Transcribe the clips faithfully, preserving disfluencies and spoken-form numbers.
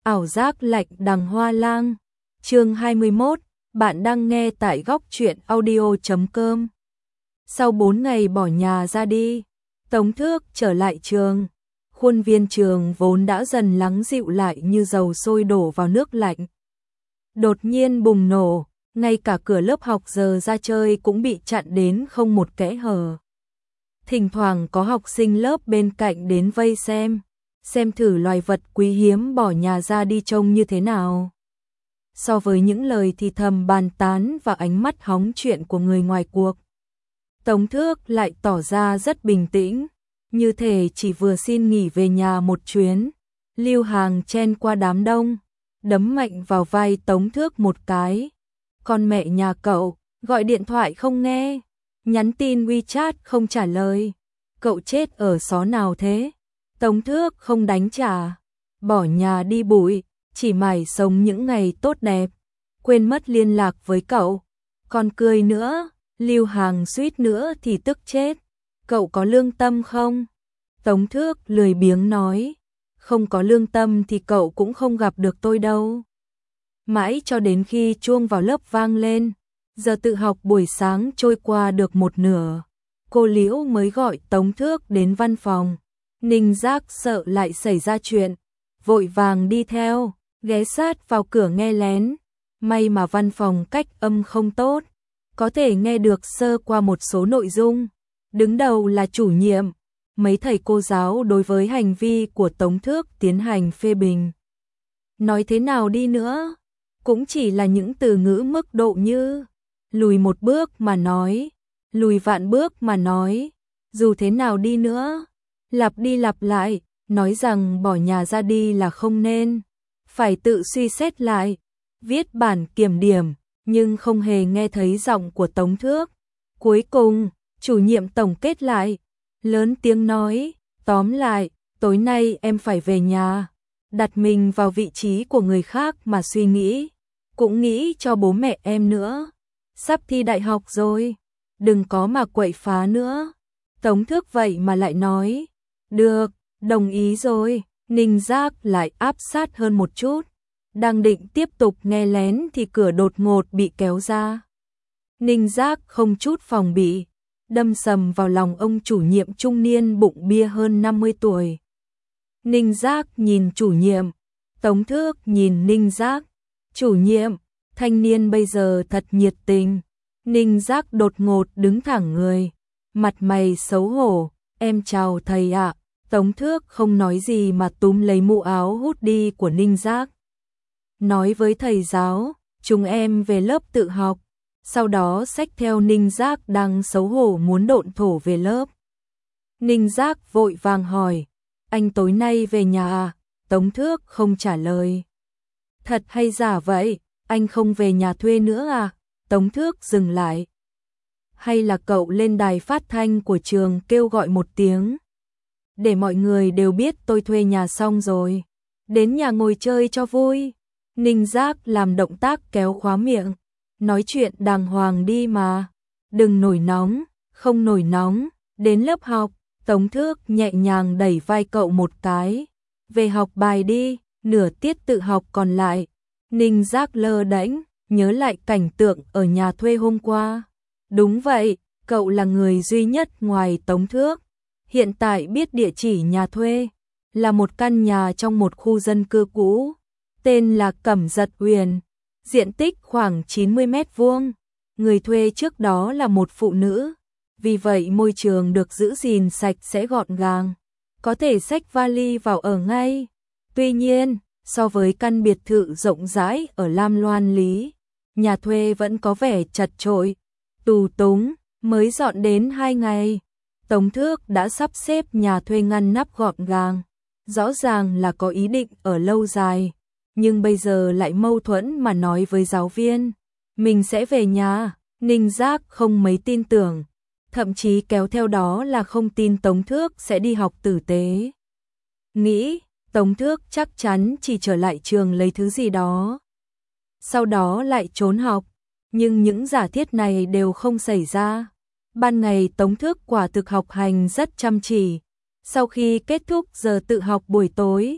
Ảo giác lạnh đằng hoa lang. Chương hai mươi mốt, bạn đang nghe tại góc truyện audio chấm com. Sau bốn ngày bỏ nhà ra đi, Tống Thước trở lại trường. Khuôn viên trường vốn đã dần lắng dịu lại như dầu sôi đổ vào nước lạnh. Đột nhiên bùng nổ, ngay cả cửa lớp học giờ ra chơi cũng bị chặn đến không một kẽ hở. Thỉnh thoảng có học sinh lớp bên cạnh đến vây xem, xem thử loài vật quý hiếm bỏ nhà ra đi trông như thế nào. So với những lời thì thầm bàn tán và ánh mắt hóng chuyện của người ngoài cuộc, Tống Thước lại tỏ ra rất bình tĩnh, như thể chỉ vừa xin nghỉ về nhà một chuyến. Lưu Hàng chen qua đám đông, đấm mạnh vào vai Tống Thước một cái. Con mẹ nhà cậu, gọi điện thoại không nghe, nhắn tin WeChat không trả lời. Cậu chết ở xó nào thế? Tống Thước không đánh trả, bỏ nhà đi bụi, chỉ mải sống những ngày tốt đẹp, quên mất liên lạc với cậu. Còn cười nữa, Lưu Hàng suýt nữa thì tức chết. Cậu có lương tâm không? Tống Thước lười biếng nói, không có lương tâm thì cậu cũng không gặp được tôi đâu. Mãi cho đến khi chuông vào lớp vang lên, giờ tự học buổi sáng trôi qua được một nửa, cô Liễu mới gọi Tống Thước đến văn phòng. Ninh Giác sợ lại xảy ra chuyện, vội vàng đi theo, ghé sát vào cửa nghe lén. May mà văn phòng cách âm không tốt, có thể nghe được sơ qua một số nội dung. Đứng đầu là chủ nhiệm, mấy thầy cô giáo đối với hành vi của Tống Thước tiến hành phê bình. Nói thế nào đi nữa, cũng chỉ là những từ ngữ mức độ như lùi một bước mà nói, lùi vạn bước mà nói. Dù thế nào đi nữa, lặp đi lặp lại, nói rằng bỏ nhà ra đi là không nên, phải tự suy xét lại, viết bản kiểm điểm, nhưng không hề nghe thấy giọng của Tống Thước. Cuối cùng, chủ nhiệm tổng kết lại, lớn tiếng nói, tóm lại, tối nay em phải về nhà, đặt mình vào vị trí của người khác mà suy nghĩ, cũng nghĩ cho bố mẹ em nữa. Sắp thi đại học rồi, đừng có mà quậy phá nữa. Tống Thước vậy mà lại nói, được, đồng ý rồi. Ninh Giác lại áp sát hơn một chút, đang định tiếp tục nghe lén thì cửa đột ngột bị kéo ra. Ninh Giác không chút phòng bị, đâm sầm vào lòng ông chủ nhiệm trung niên bụng bia hơn năm mươi tuổi. Ninh Giác nhìn chủ nhiệm, Tống Thước nhìn Ninh Giác. Chủ nhiệm, thanh niên bây giờ thật nhiệt tình. Ninh Giác đột ngột đứng thẳng người, mặt mày xấu hổ, em chào thầy ạ. Tống Thước không nói gì mà túm lấy mũ áo hút đi của Ninh Giác. Nói với thầy giáo, chúng em về lớp tự học. Sau đó xách theo Ninh Giác đang xấu hổ muốn độn thổ về lớp. Ninh Giác vội vàng hỏi, anh tối nay về nhà à? Tống Thước không trả lời. Thật hay giả vậy, anh không về nhà thuê nữa à? Tống Thước dừng lại. Hay là cậu lên đài phát thanh của trường kêu gọi một tiếng, để mọi người đều biết tôi thuê nhà xong rồi, đến nhà ngồi chơi cho vui. Ninh Giác làm động tác kéo khóa miệng, nói chuyện đàng hoàng đi mà, đừng nổi nóng. Không nổi nóng. Đến lớp học, Tống Thước nhẹ nhàng đẩy vai cậu một cái, về học bài đi, nửa tiết tự học còn lại. Ninh Giác lơ đễnh, nhớ lại cảnh tượng ở nhà thuê hôm qua. Đúng vậy, cậu là người duy nhất ngoài Tống Thước hiện tại biết địa chỉ nhà thuê, là một căn nhà trong một khu dân cư cũ, tên là Cẩm Giật Huyền, diện tích khoảng chín mươi mét vuông. Người thuê trước đó là một phụ nữ, vì vậy môi trường được giữ gìn sạch sẽ gọn gàng, có thể xách vali vào ở ngay. Tuy nhiên, so với căn biệt thự rộng rãi ở Lam Loan Lý, nhà thuê vẫn có vẻ chật chội, tù túng. Mới dọn đến hai ngày, Tống Thước đã sắp xếp nhà thuê ngăn nắp gọn gàng, rõ ràng là có ý định ở lâu dài, nhưng bây giờ lại mâu thuẫn mà nói với giáo viên, mình sẽ về nhà. Ninh Giác không mấy tin tưởng, thậm chí kéo theo đó là không tin Tống Thước sẽ đi học tử tế. Nghĩ, Tống Thước chắc chắn chỉ trở lại trường lấy thứ gì đó, sau đó lại trốn học, nhưng những giả thiết này đều không xảy ra. Ban ngày Tống Thước quả thực học hành rất chăm chỉ. Sau khi kết thúc giờ tự học buổi tối,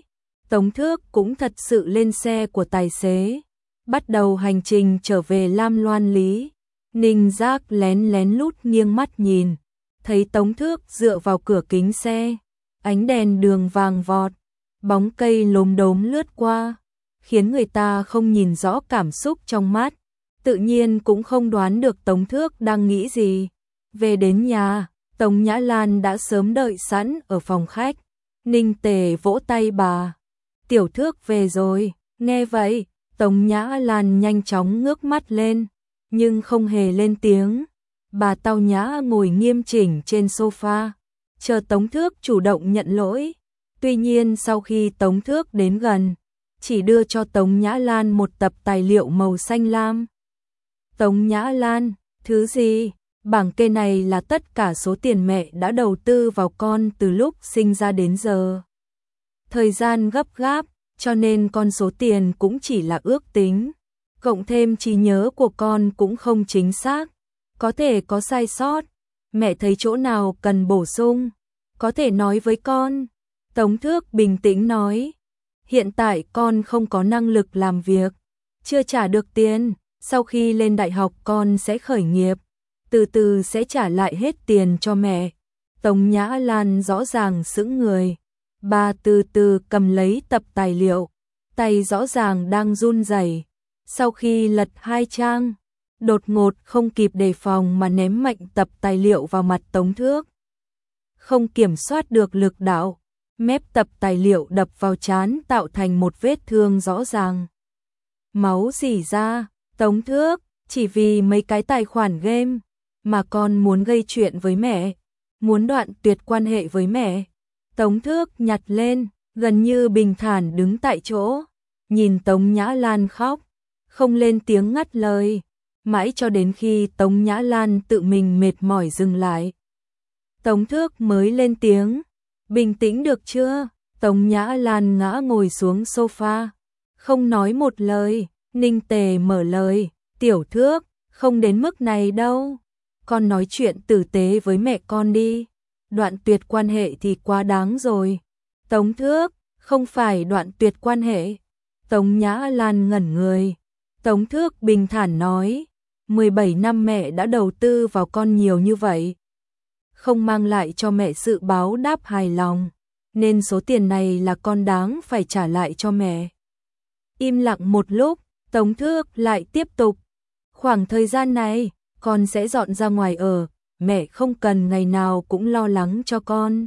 Tống Thước cũng thật sự lên xe của tài xế, bắt đầu hành trình trở về Lam Loan Lý. Ninh Giác lén lén lút nghiêng mắt nhìn, thấy Tống Thước dựa vào cửa kính xe, ánh đèn đường vàng vọt, bóng cây lốm đốm lướt qua, khiến người ta không nhìn rõ cảm xúc trong mắt, tự nhiên cũng không đoán được Tống Thước đang nghĩ gì. Về đến nhà, Tống Nhã Lan đã sớm đợi sẵn ở phòng khách. Ninh Tề vỗ tay bà, tiểu Thước về rồi. Nghe vậy, Tống Nhã Lan nhanh chóng ngước mắt lên, nhưng không hề lên tiếng. Bà Tao Nhã ngồi nghiêm chỉnh trên sofa, chờ Tống Thước chủ động nhận lỗi. Tuy nhiên sau khi Tống Thước đến gần, chỉ đưa cho Tống Nhã Lan một tập tài liệu màu xanh lam. Tống Nhã Lan, thứ gì? Bảng kê này là tất cả số tiền mẹ đã đầu tư vào con từ lúc sinh ra đến giờ. Thời gian gấp gáp, cho nên con số tiền cũng chỉ là ước tính. Cộng thêm trí nhớ của con cũng không chính xác, có thể có sai sót. Mẹ thấy chỗ nào cần bổ sung, có thể nói với con. Tống Thước bình tĩnh nói, hiện tại con không có năng lực làm việc, chưa trả được tiền, sau khi lên đại học con sẽ khởi nghiệp, từ từ sẽ trả lại hết tiền cho mẹ. Tống Nhã Lan rõ ràng sững người, bà từ từ cầm lấy tập tài liệu, tay rõ ràng đang run rẩy. Sau khi lật hai trang, đột ngột không kịp đề phòng mà ném mạnh tập tài liệu vào mặt Tống Thước. Không kiểm soát được lực đạo, mép tập tài liệu đập vào trán tạo thành một vết thương rõ ràng. Máu rỉ ra. Tống Thước, chỉ vì mấy cái tài khoản game mà con muốn gây chuyện với mẹ, muốn đoạn tuyệt quan hệ với mẹ. Tống Thước nhặt lên, gần như bình thản đứng tại chỗ, nhìn Tống Nhã Lan khóc, không lên tiếng ngắt lời, mãi cho đến khi Tống Nhã Lan tự mình mệt mỏi dừng lại. Tống Thước mới lên tiếng, bình tĩnh được chưa? Tống Nhã Lan ngã ngồi xuống sofa, không nói một lời. Ninh Tề mở lời, tiểu Thước, không đến mức này đâu. Con nói chuyện tử tế với mẹ con đi. Đoạn tuyệt quan hệ thì quá đáng rồi. Tống Thước, không phải đoạn tuyệt quan hệ. Tống Nhã Lan ngẩn người. Tống Thước bình thản nói, mười bảy năm mẹ đã đầu tư vào con nhiều như vậy, không mang lại cho mẹ sự báo đáp hài lòng, nên số tiền này là con đáng phải trả lại cho mẹ. Im lặng một lúc, Tống Thước lại tiếp tục, khoảng thời gian này, con sẽ dọn ra ngoài ở, mẹ không cần ngày nào cũng lo lắng cho con.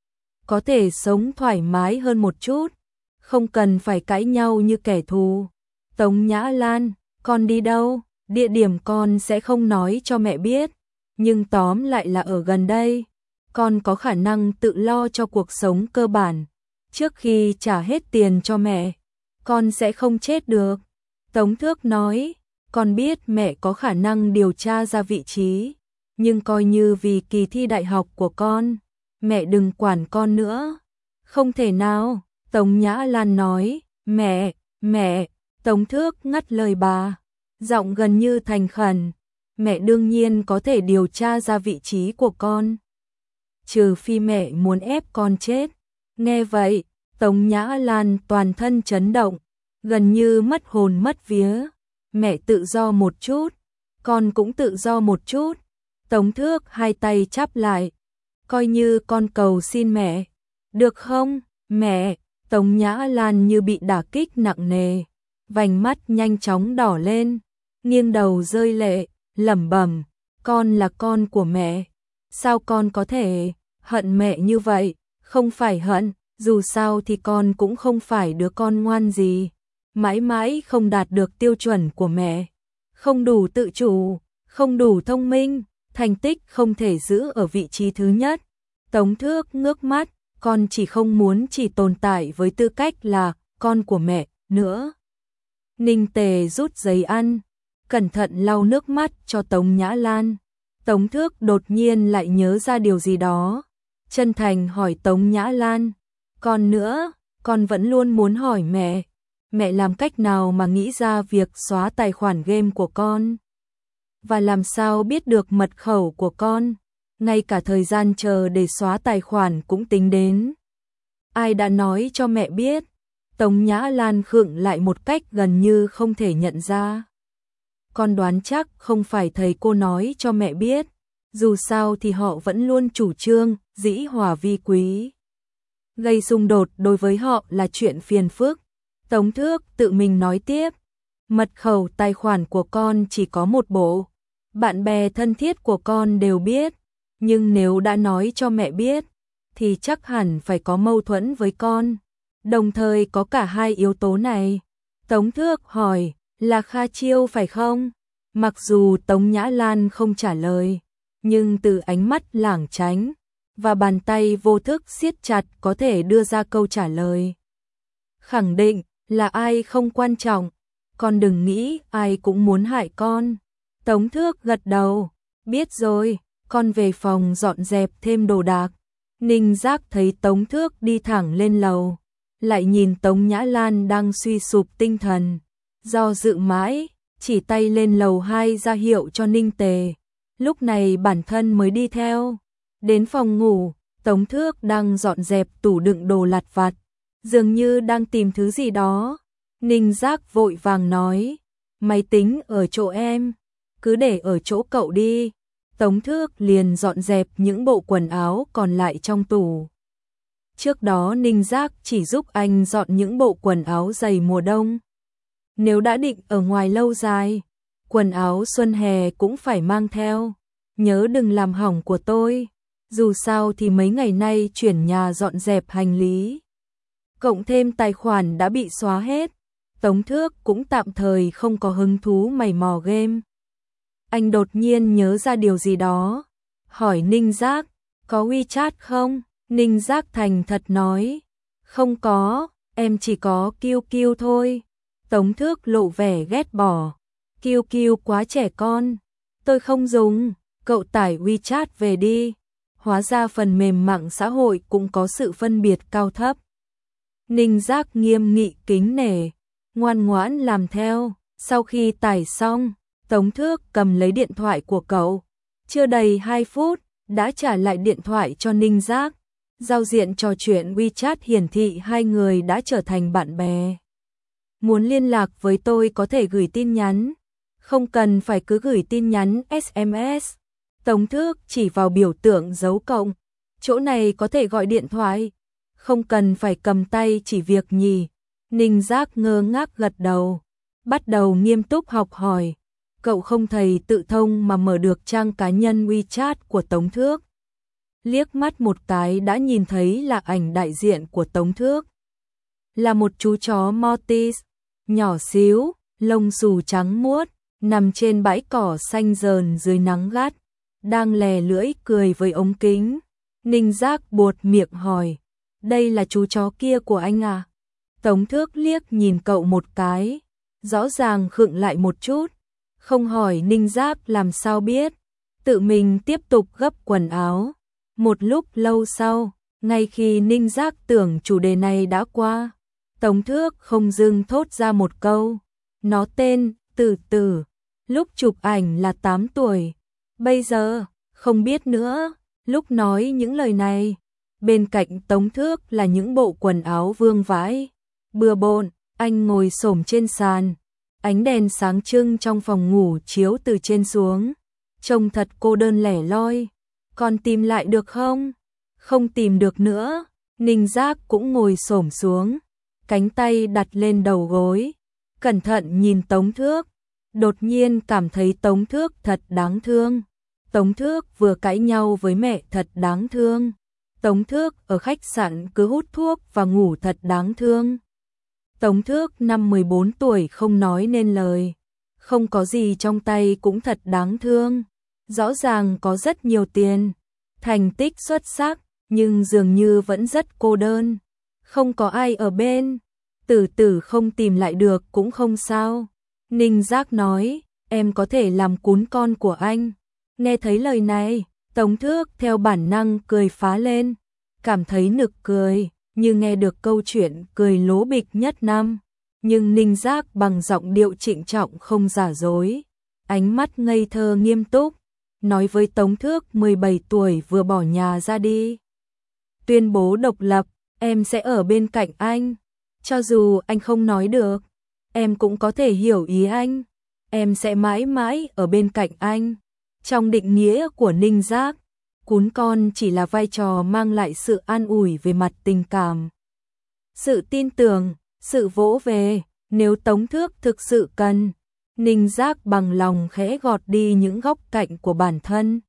Có thể sống thoải mái hơn một chút, không cần phải cãi nhau như kẻ thù. Tống Nhã Lan, con đi đâu? Địa điểm con sẽ không nói cho mẹ biết, nhưng tóm lại là ở gần đây. Con có khả năng tự lo cho cuộc sống cơ bản. Trước khi trả hết tiền cho mẹ, con sẽ không chết được. Tống Thước nói, con biết mẹ có khả năng điều tra ra vị trí, nhưng coi như vì kỳ thi đại học của con, mẹ đừng quản con nữa. Không thể nào, Tống Nhã Lan nói, mẹ, mẹ. Tống Thước ngắt lời bà, giọng gần như thành khẩn, mẹ đương nhiên có thể điều tra ra vị trí của con, trừ phi mẹ muốn ép con chết. Nghe vậy, Tống Nhã Lan toàn thân chấn động, gần như mất hồn mất vía. Mẹ tự do một chút, con cũng tự do một chút. Tống Thước hai tay chắp lại, coi như con cầu xin mẹ, được không, mẹ? Tống Nhã Lan như bị đả kích nặng nề, vành mắt nhanh chóng đỏ lên, nghiêng đầu rơi lệ, lẩm bẩm, con là con của mẹ, sao con có thể hận mẹ như vậy? Không phải hận, dù sao thì con cũng không phải đứa con ngoan gì, mãi mãi không đạt được tiêu chuẩn của mẹ, không đủ tự chủ, không đủ thông minh, thành tích không thể giữ ở vị trí thứ nhất. Tống Thước ngước mắt, con chỉ không muốn chỉ tồn tại với tư cách là con của mẹ nữa. Ninh Tề rút giấy ăn, cẩn thận lau nước mắt cho Tống Nhã Lan. Tống Thước đột nhiên lại nhớ ra điều gì đó, chân thành hỏi Tống Nhã Lan, còn nữa, con vẫn luôn muốn hỏi mẹ, mẹ làm cách nào mà nghĩ ra việc xóa tài khoản game của con? Và làm sao biết được mật khẩu của con? Ngay cả thời gian chờ để xóa tài khoản cũng tính đến. Ai đã nói cho mẹ biết? Tống Nhã Lan khựng lại một cách gần như không thể nhận ra. Con đoán chắc không phải thầy cô nói cho mẹ biết, dù sao thì họ vẫn luôn chủ trương dĩ hòa vi quý. Gây xung đột đối với họ là chuyện phiền phức. Tống Thước tự mình nói tiếp, mật khẩu tài khoản của con chỉ có một bộ, bạn bè thân thiết của con đều biết, nhưng nếu đã nói cho mẹ biết, thì chắc hẳn phải có mâu thuẫn với con. Đồng thời có cả hai yếu tố này. Tống Thước hỏi, là Kha Chiêu phải không? Mặc dù Tống Nhã Lan không trả lời, nhưng từ ánh mắt lảng tránh và bàn tay vô thức siết chặt có thể đưa ra câu trả lời. Khẳng định là ai không quan trọng, con đừng nghĩ ai cũng muốn hại con. Tống Thước gật đầu, biết rồi, con về phòng dọn dẹp thêm đồ đạc. Ninh Giác thấy Tống Thước đi thẳng lên lầu, lại nhìn Tống Nhã Lan đang suy sụp tinh thần, do dự mãi, chỉ tay lên lầu hai ra hiệu cho Ninh Tề. Lúc này bản thân mới đi theo. Đến phòng ngủ, Tống Thước đang dọn dẹp tủ đựng đồ lặt vặt, dường như đang tìm thứ gì đó. Ninh Giác vội vàng nói, máy tính ở chỗ em, cứ để ở chỗ cậu đi. Tống Thước liền dọn dẹp những bộ quần áo còn lại trong tủ. Trước đó Ninh Giác chỉ giúp anh dọn những bộ quần áo dày mùa đông. Nếu đã định ở ngoài lâu dài, quần áo xuân hè cũng phải mang theo. Nhớ đừng làm hỏng của tôi. Dù sao thì mấy ngày nay chuyển nhà dọn dẹp hành lý. Cộng thêm tài khoản đã bị xóa hết, Tống Thước cũng tạm thời không có hứng thú mày mò game. Anh đột nhiên nhớ ra điều gì đó, hỏi Ninh Giác, có WeChat không? Ninh Giác thành thật nói, không có, em chỉ có Q Q thôi. Tống Thước lộ vẻ ghét bỏ, Q Q quá trẻ con, tôi không dùng, cậu tải WeChat về đi. Hóa ra phần mềm mạng xã hội cũng có sự phân biệt cao thấp. Ninh Giác nghiêm nghị kính nể, ngoan ngoãn làm theo. Sau khi tải xong, Tống Thước cầm lấy điện thoại của cậu. Chưa đầy hai phút, đã trả lại điện thoại cho Ninh Giác. Giao diện trò chuyện WeChat hiển thị hai người đã trở thành bạn bè. Muốn liên lạc với tôi có thể gửi tin nhắn, không cần phải cứ gửi tin nhắn S M S. Tống Thước chỉ vào biểu tượng dấu cộng, chỗ này có thể gọi điện thoại, không cần phải cầm tay chỉ việc nhỉ. Ninh Giác ngơ ngác gật đầu, bắt đầu nghiêm túc học hỏi. Cậu không thầy tự thông mà mở được trang cá nhân WeChat của Tống Thước. Liếc mắt một cái đã nhìn thấy là ảnh đại diện của Tống Thước. Là một chú chó Maltese, nhỏ xíu, lông xù trắng muốt, nằm trên bãi cỏ xanh rờn dưới nắng gắt, đang lè lưỡi cười với ống kính. Ninh Giác buột miệng hỏi, đây là chú chó kia của anh à? Tống Thước liếc nhìn cậu một cái, rõ ràng khựng lại một chút, không hỏi Ninh Giác làm sao biết, tự mình tiếp tục gấp quần áo. Một lúc lâu sau, ngay khi Ninh Giác tưởng chủ đề này đã qua, Tống Thước không dưng thốt ra một câu, nó tên Tử Tử, lúc chụp ảnh là tám tuổi, bây giờ không biết nữa. Lúc nói những lời này, bên cạnh Tống Thước là những bộ quần áo vương vãi, bừa bộn. Anh ngồi xổm trên sàn, ánh đèn sáng trưng trong phòng ngủ chiếu từ trên xuống, trông thật cô đơn lẻ loi. Còn tìm lại được không? Không tìm được nữa. Ninh Giác cũng ngồi xổm xuống, cánh tay đặt lên đầu gối, cẩn thận nhìn Tống Thước, đột nhiên cảm thấy Tống Thước thật đáng thương. Tống Thước vừa cãi nhau với mẹ thật đáng thương. Tống Thước ở khách sạn cứ hút thuốc và ngủ thật đáng thương. Tống Thước năm mười bốn tuổi không nói nên lời, không có gì trong tay cũng thật đáng thương. Rõ ràng có rất nhiều tiền, thành tích xuất sắc, nhưng dường như vẫn rất cô đơn, không có ai ở bên. Tử Tử không tìm lại được cũng không sao. Ninh Giác nói, em có thể làm cún con của anh. Nghe thấy lời này, Tống Thước theo bản năng cười phá lên, cảm thấy nực cười, như nghe được câu chuyện cười lố bịch nhất năm. Nhưng Ninh Giác bằng giọng điệu trịnh trọng không giả dối, ánh mắt ngây thơ nghiêm túc, nói với Tống Thước mười bảy tuổi vừa bỏ nhà ra đi, tuyên bố độc lập, em sẽ ở bên cạnh anh. Cho dù anh không nói được, em cũng có thể hiểu ý anh. Em sẽ mãi mãi ở bên cạnh anh. Trong định nghĩa của Ninh Giác, cún con chỉ là vai trò mang lại sự an ủi về mặt tình cảm, sự tin tưởng, sự vỗ về. Nếu Tống Thước thực sự cần, Ninh Giác bằng lòng khẽ gọt đi những góc cạnh của bản thân,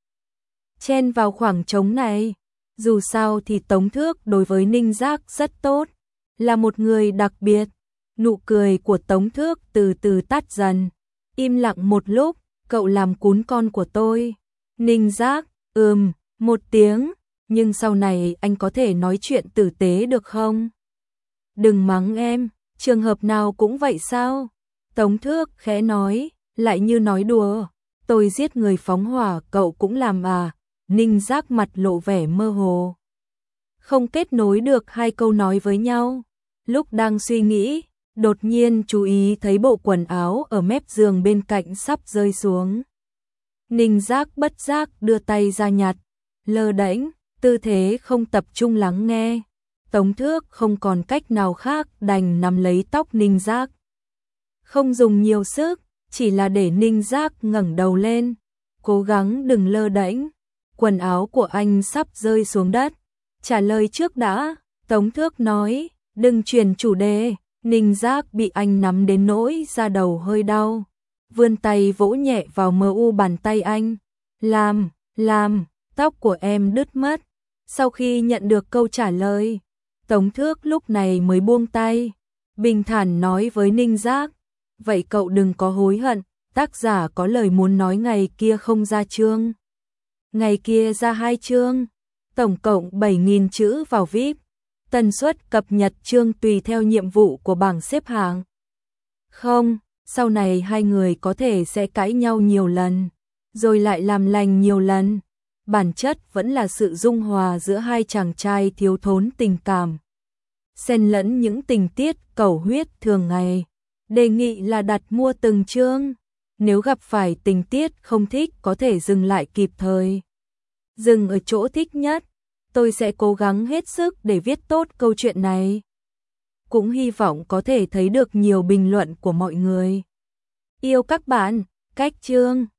chen vào khoảng trống này. Dù sao thì Tống Thước đối với Ninh Giác rất tốt, là một người đặc biệt. Nụ cười của Tống Thước từ từ tắt dần, im lặng một lúc. Cậu làm cún con của tôi. Ninh Giác, ừm, một tiếng, nhưng sau này anh có thể nói chuyện tử tế được không? Đừng mắng em, trường hợp nào cũng vậy sao? Tống Thước khẽ nói, lại như nói đùa. Tôi giết người phóng hỏa cậu cũng làm à? Ninh Giác mặt lộ vẻ mơ hồ, không kết nối được hai câu nói với nhau. Lúc đang suy nghĩ, đột nhiên chú ý thấy bộ quần áo ở mép giường bên cạnh sắp rơi xuống. Ninh Giác bất giác đưa tay ra nhặt, lơ đễnh, tư thế không tập trung lắng nghe. Tống Thước không còn cách nào khác đành nắm lấy tóc Ninh Giác. Không dùng nhiều sức, chỉ là để Ninh Giác ngẩng đầu lên, cố gắng đừng lơ đễnh. Quần áo của anh sắp rơi xuống đất. Trả lời trước đã, Tống Thước nói, đừng chuyển chủ đề. Ninh Giác bị anh nắm đến nỗi da đầu hơi đau, vươn tay vỗ nhẹ vào mờ u bàn tay anh. Làm, làm, tóc của em đứt mất. Sau khi nhận được câu trả lời, Tống Thước lúc này mới buông tay, bình thản nói với Ninh Giác, vậy cậu đừng có hối hận, tác giả có lời muốn nói ngày kia không ra chương. Ngày kia ra hai chương, tổng cộng bảy nghìn chữ vào vê i pê. Tần suất cập nhật chương tùy theo nhiệm vụ của bảng xếp hạng. Không, sau này hai người có thể sẽ cãi nhau nhiều lần, rồi lại làm lành nhiều lần. Bản chất vẫn là sự dung hòa giữa hai chàng trai thiếu thốn tình cảm, xen lẫn những tình tiết cầu huyết thường ngày. Đề nghị là đặt mua từng chương. Nếu gặp phải tình tiết không thích có thể dừng lại kịp thời. Dừng ở chỗ thích nhất. Tôi sẽ cố gắng hết sức để viết tốt câu chuyện này. Cũng hy vọng có thể thấy được nhiều bình luận của mọi người. Yêu các bạn, cách chương.